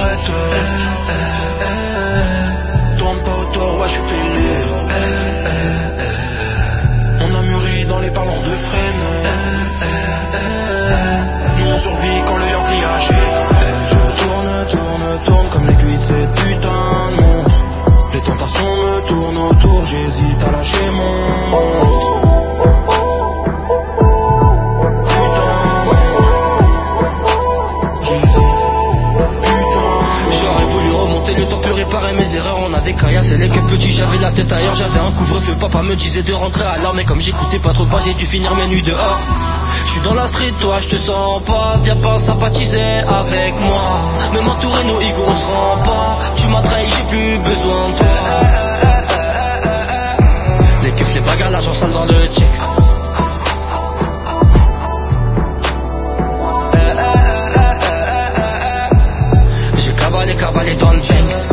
arrête. Tourne pas autour, ouais, je suis fêlé. On a mûri dans les parlants de frêne. Nous on survit quand le Yankee agit. Je tourne comme l'aiguille de cette putain de montre. Les tentations me tournent autour, j'hésite à lâcher mon monstre. Réparer mes erreurs, on a des caillasses et les que petits, j'avais la tête ailleurs, j'avais un couvre-feu, papa me disait de rentrer à l'heure, mais comme j'écoutais pas trop, j'ai dû finir mes nuits dehors. Je suis dans la street, toi je te sens pas, viens pas sympathiser avec moi, même entouré nos ego on se rend pas, tu m'as trahi, j'ai plus besoin de toi. Les keufs, les bagarres, l'argent sale dans le checks. J'ai cavalé dans le Jenks.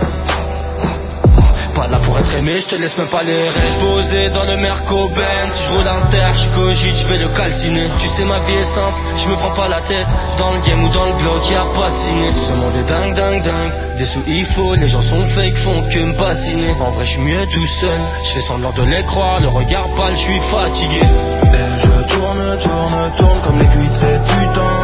Pas là pour être aimé, je te laisse même pas les restes. Posé dans le Merco Benz, je roule inter, je cogite, je vais le calciner. Tu sais ma vie est simple, je me prends pas la tête. Dans le game ou dans le bloc, y'a pas de ciné. Ce monde est dingue, dingue, dingue. Des sous il faut, les gens sont fake, font que me bassiner. En vrai je suis mieux tout seul, je fais semblant de les croire. Le regard pâle, je suis fatigué. Et je tourne comme l'aiguille de cette putain